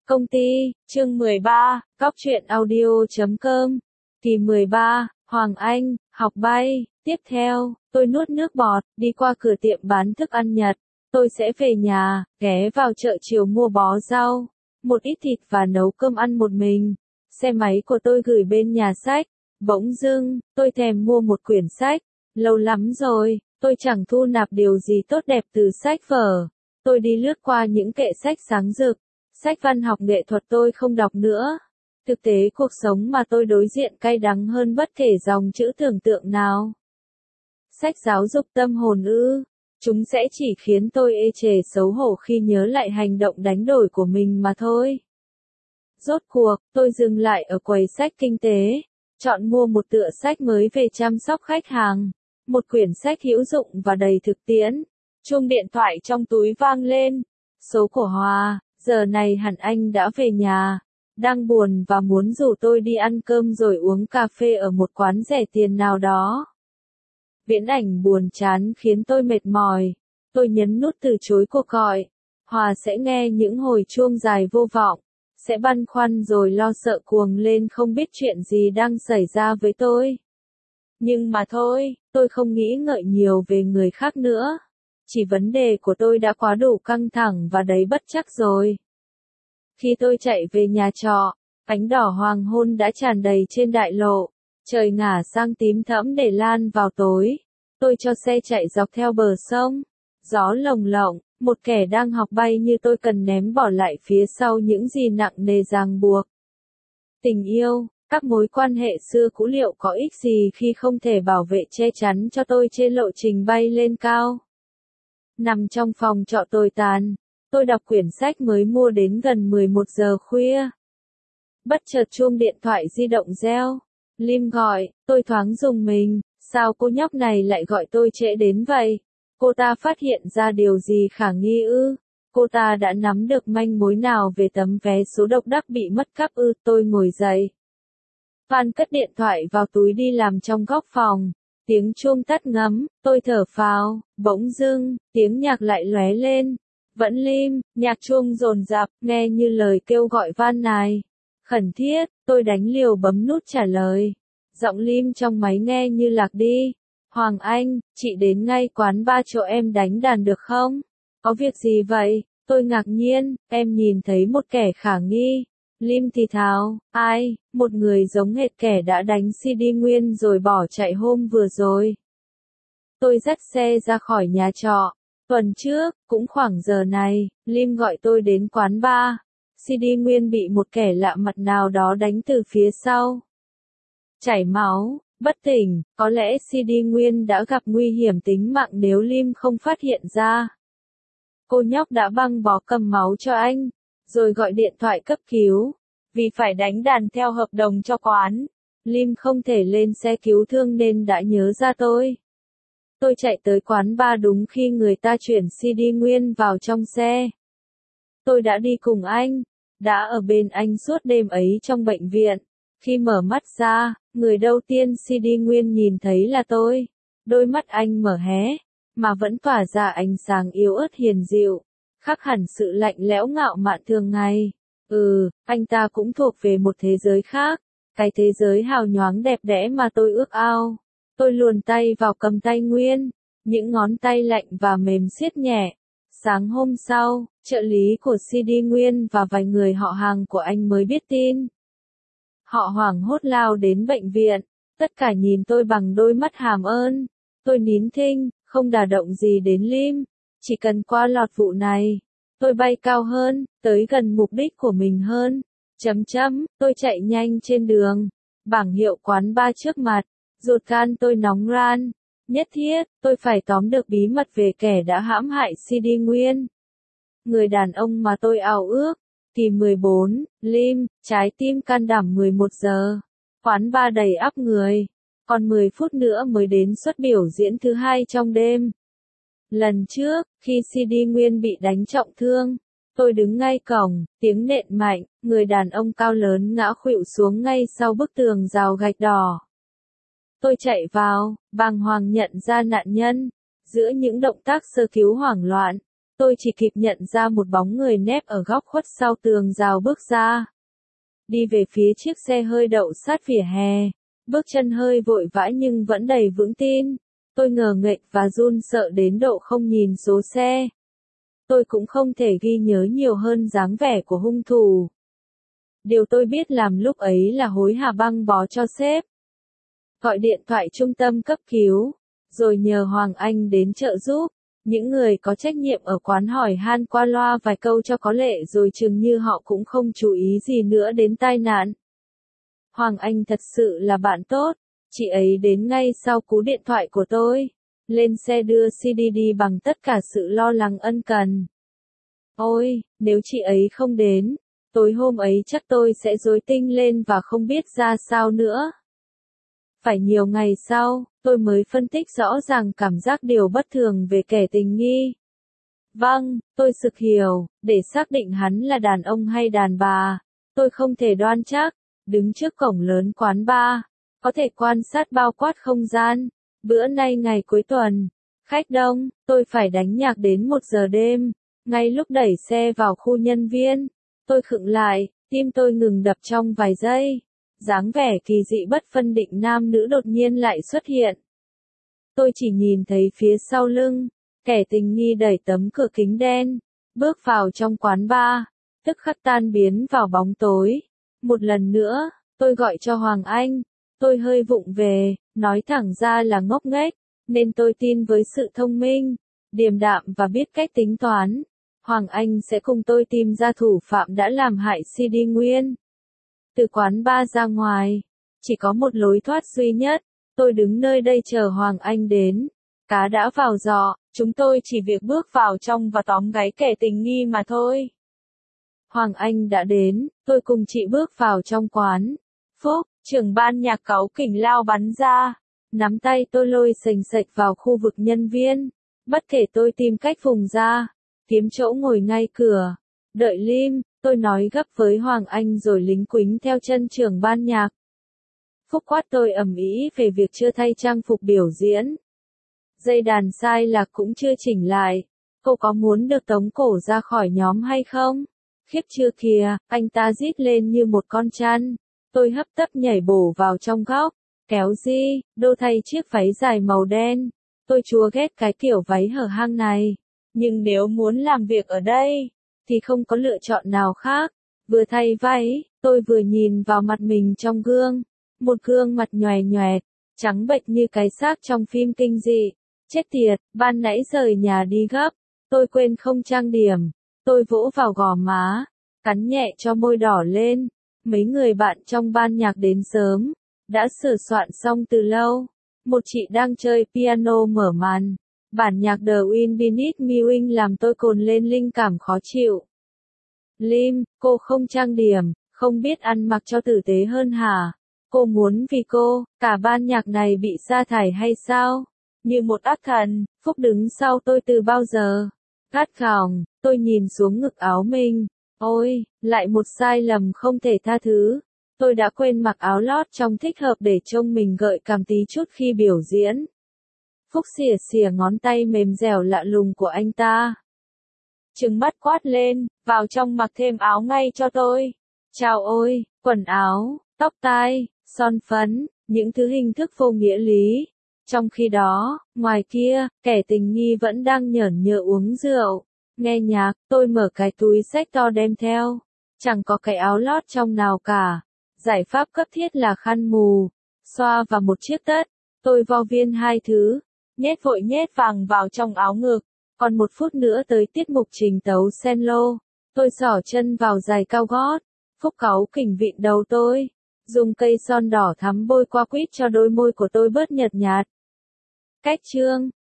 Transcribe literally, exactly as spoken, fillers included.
Công ty, chương mười ba, cóc truyện audio chấm com. Kỳ mười ba, Hoàng Anh, học bay. Tiếp theo, tôi nuốt nước bọt, đi qua cửa tiệm bán thức ăn Nhật. Tôi sẽ về nhà, ghé vào chợ chiều mua bó rau, một ít thịt và nấu cơm ăn một mình. Xe máy của tôi gửi bên nhà sách. Bỗng dưng, tôi thèm mua một quyển sách. Lâu lắm rồi, tôi chẳng thu nạp điều gì tốt đẹp từ sách vở. Tôi đi lướt qua những kệ sách sáng rực. Sách văn học nghệ thuật tôi không đọc nữa. Thực tế cuộc sống mà tôi đối diện cay đắng hơn bất kể dòng chữ tưởng tượng nào. Sách giáo dục tâm hồn ư. Chúng sẽ chỉ khiến tôi ê chề xấu hổ khi nhớ lại hành động đánh đổi của mình mà thôi. Rốt cuộc, tôi dừng lại ở quầy sách kinh tế. Chọn mua một tựa sách mới về chăm sóc khách hàng. Một quyển sách hữu dụng và đầy thực tiễn. Chuông điện thoại trong túi vang lên. Số của Hòa. Giờ này hẳn anh đã về nhà, đang buồn và muốn rủ tôi đi ăn cơm rồi uống cà phê ở một quán rẻ tiền nào đó. Viễn ảnh buồn chán khiến tôi mệt mỏi. Tôi nhấn nút từ chối cuộc gọi. Hòa sẽ nghe những hồi chuông dài vô vọng, sẽ băn khoăn rồi lo sợ cuồng lên không biết chuyện gì đang xảy ra với tôi. Nhưng mà thôi, tôi không nghĩ ngợi nhiều về người khác nữa. Chỉ vấn đề của tôi đã quá đủ căng thẳng và đầy bất trắc rồi. Khi tôi chạy về nhà trọ, ánh đỏ hoàng hôn đã tràn đầy trên đại lộ. Trời ngả sang tím thẫm để lan vào tối. Tôi cho xe chạy dọc theo bờ sông. Gió lồng lộng, một kẻ đang học bay như tôi cần ném bỏ lại phía sau những gì nặng nề ràng buộc. Tình yêu, các mối quan hệ xưa cũ liệu có ích gì khi không thể bảo vệ che chắn cho tôi trên lộ trình bay lên cao. Nằm trong phòng trọ tồi tàn, tôi đọc quyển sách mới mua đến gần mười một giờ khuya. Bất chợt chuông điện thoại di động reo. Lim gọi, tôi thoáng rùng mình, sao cô nhóc này lại gọi tôi trễ đến vậy? Cô ta phát hiện ra điều gì khả nghi ư? Cô ta đã nắm được manh mối nào về tấm vé số độc đắc bị mất cắp ư? Tôi ngồi dậy. Phan cất điện thoại vào túi đi làm trong góc phòng. Tiếng chuông tắt ngấm, tôi thở phào, bỗng dưng, tiếng nhạc lại lóe lên. Vẫn Lim, nhạc chuông dồn dập, nghe như lời kêu gọi van nài. Khẩn thiết, tôi đánh liều bấm nút trả lời. Giọng Lim trong máy nghe như lạc đi. Hoàng Anh, chị đến ngay quán ba chỗ em đánh đàn được không? Có việc gì vậy? Tôi ngạc nhiên, em nhìn thấy một kẻ khả nghi. Lim thì thào, ai, một người giống hệt kẻ đã đánh xê đê nguyên rồi bỏ chạy hôm vừa rồi. Tôi dắt xe ra khỏi nhà trọ. Tuần trước, cũng khoảng giờ này, Lim gọi tôi đến quán bar. xê đê nguyên bị một kẻ lạ mặt nào đó đánh từ phía sau. Chảy máu, bất tỉnh, có lẽ xê đê nguyên đã gặp nguy hiểm tính mạng nếu Lim không phát hiện ra. Cô nhóc đã băng bó cầm máu cho anh, rồi gọi điện thoại cấp cứu. Vì phải đánh đàn theo hợp đồng cho quán, Lim không thể lên xe cứu thương nên đã nhớ ra tôi. Tôi chạy tới quán bar đúng khi người ta chuyển xê đê nguyên vào trong xe. Tôi đã đi cùng anh, đã ở bên anh suốt đêm ấy trong bệnh viện. Khi mở mắt ra, người đầu tiên xê đê nguyên nhìn thấy là tôi. Đôi mắt anh mở hé, mà vẫn tỏa ra ánh sáng yếu ớt hiền dịu, khác hẳn sự lạnh lẽo ngạo mạn thường ngày. Ừ, anh ta cũng thuộc về một thế giới khác, cái thế giới hào nhoáng đẹp đẽ mà tôi ước ao. Tôi luồn tay vào cầm tay Nguyên, những ngón tay lạnh và mềm siết nhẹ. Sáng hôm sau, trợ lý của xê đê Nguyên và vài người họ hàng của anh mới biết tin. Họ hoảng hốt lao đến bệnh viện, tất cả nhìn tôi bằng đôi mắt hàm ơn. Tôi nín thinh, không đả động gì đến Lim, chỉ cần qua lọt vụ này. Tôi bay cao hơn, tới gần mục đích của mình hơn. Chấm chấm, tôi chạy nhanh trên đường. Bảng hiệu quán bar trước mặt, ruột gan tôi nóng ran. Nhất thiết, tôi phải tóm được bí mật về kẻ đã hãm hại xê đê Nguyên. Người đàn ông mà tôi ao ước. Kỳ mười bốn, Lim, trái tim can đảm mười một giờ. Quán bar đầy ắp người. Còn mười phút nữa mới đến suất biểu diễn thứ hai trong đêm. Lần trước, khi xê đê Nguyên bị đánh trọng thương, tôi đứng ngay cổng, tiếng nện mạnh, người đàn ông cao lớn ngã khuỵu xuống ngay sau bức tường rào gạch đỏ. Tôi chạy vào, bàng hoàng nhận ra nạn nhân. Giữa những động tác sơ cứu hoảng loạn, tôi chỉ kịp nhận ra một bóng người nép ở góc khuất sau tường rào bước ra. Đi về phía chiếc xe hơi đậu sát vỉa hè, bước chân hơi vội vã nhưng vẫn đầy vững tin. Tôi ngờ nghệch và run sợ đến độ không nhìn số xe. Tôi cũng không thể ghi nhớ nhiều hơn dáng vẻ của hung thủ. Điều tôi biết làm lúc ấy là hối hả băng bó cho sếp. Gọi điện thoại trung tâm cấp cứu, rồi nhờ Hoàng Anh đến trợ giúp. Những người có trách nhiệm ở quán hỏi han qua loa vài câu cho có lệ rồi chừng như họ cũng không chú ý gì nữa đến tai nạn. Hoàng Anh thật sự là bạn tốt, chị ấy đến ngay sau cú điện thoại của tôi, lên xe đưa xê đê đi bằng tất cả sự lo lắng ân cần. Ôi, nếu chị ấy không đến, tối hôm ấy chắc tôi sẽ rối tinh lên và không biết ra sao nữa. Phải nhiều ngày sau, tôi mới phân tích rõ ràng cảm giác điều bất thường về kẻ tình nghi. Vâng, tôi sực hiểu, để xác định hắn là đàn ông hay đàn bà, tôi không thể đoan chắc. Đứng trước cổng lớn quán bar, có thể quan sát bao quát không gian. Bữa nay ngày cuối tuần, khách đông, tôi phải đánh nhạc đến một giờ đêm. Ngay lúc đẩy xe vào khu nhân viên, tôi khựng lại, tim tôi ngừng đập trong vài giây. Dáng vẻ kỳ dị bất phân định nam nữ đột nhiên lại xuất hiện. Tôi chỉ nhìn thấy phía sau lưng, kẻ tình nghi đẩy tấm cửa kính đen, bước vào trong quán bar, tức khắc tan biến vào bóng tối. Một lần nữa, tôi gọi cho Hoàng Anh, tôi hơi vụng về, nói thẳng ra là ngốc nghếch, nên tôi tin với sự thông minh, điềm đạm và biết cách tính toán. Hoàng Anh sẽ cùng tôi tìm ra thủ phạm đã làm hại xê đê Nguyên. Từ quán bar ra ngoài, chỉ có một lối thoát duy nhất, tôi đứng nơi đây chờ Hoàng Anh đến. Cá đã vào giỏ, chúng tôi chỉ việc bước vào trong và tóm gáy kẻ tình nghi mà thôi. Hoàng Anh đã đến, tôi cùng chị bước vào trong quán. Phúc, trưởng ban nhạc cáu kỉnh lao bắn ra, nắm tay tôi lôi sềnh sệch vào khu vực nhân viên. Bất kể tôi tìm cách vùng ra, kiếm chỗ ngồi ngay cửa. Đợi Lim, tôi nói gấp với Hoàng Anh rồi lính quính theo chân trưởng ban nhạc. Phúc quát tôi ầm ĩ về việc chưa thay trang phục biểu diễn. Dây đàn sai lạc cũng chưa chỉnh lại. Cô có muốn được tống cổ ra khỏi nhóm hay không? Khiếp chưa kìa, anh ta rít lên như một con chăn. Tôi hấp tấp nhảy bổ vào trong góc. Kéo Di, đô thay chiếc váy dài màu đen. Tôi chúa ghét cái kiểu váy hở hang này. Nhưng nếu muốn làm việc ở đây, thì không có lựa chọn nào khác. Vừa thay váy, tôi vừa nhìn vào mặt mình trong gương. Một gương mặt nhòe nhòe, trắng bệch như cái xác trong phim kinh dị. Chết tiệt, ban nãy rời nhà đi gấp. Tôi quên không trang điểm. Tôi vỗ vào gò má, cắn nhẹ cho môi đỏ lên. Mấy người bạn trong ban nhạc đến sớm, đã sửa soạn xong từ lâu. Một chị đang chơi piano mở màn. Bản nhạc The Wind Beneath Me Wing làm tôi cồn lên linh cảm khó chịu. Lim, cô không trang điểm, không biết ăn mặc cho tử tế hơn hả? Cô muốn vì cô, cả ban nhạc này bị sa thải hay sao? Như một ác thần, Phúc đứng sau tôi từ bao giờ? Gắt gỏng, tôi nhìn xuống ngực áo mình. Ôi, lại một sai lầm không thể tha thứ. Tôi đã quên mặc áo lót trông thích hợp để trông mình gợi cảm tí chút khi biểu diễn. Phúc xỉa xỉa ngón tay mềm dẻo lạ lùng của anh ta. Trừng mắt quát lên, vào trong mặc thêm áo ngay cho tôi. Chào ôi, quần áo, tóc tai, son phấn, những thứ hình thức vô nghĩa lý. Trong khi đó, ngoài kia, kẻ tình nghi vẫn đang nhởn nhơ uống rượu. Nghe nhạc, tôi mở cái túi xách to đem theo. Chẳng có cái áo lót trong nào cả. Giải pháp cấp thiết là khăn mù, xoa và một chiếc tất. Tôi vo viên hai thứ, nhét vội nhét vàng vào trong áo ngực. Còn một phút nữa tới tiết mục trình tấu cello. Tôi xỏ chân vào giày cao gót. Phúc cáu kỉnh vịn đầu tôi. Dùng cây son đỏ thắm bôi qua quýt cho đôi môi của tôi bớt nhợt nhạt. Cách chương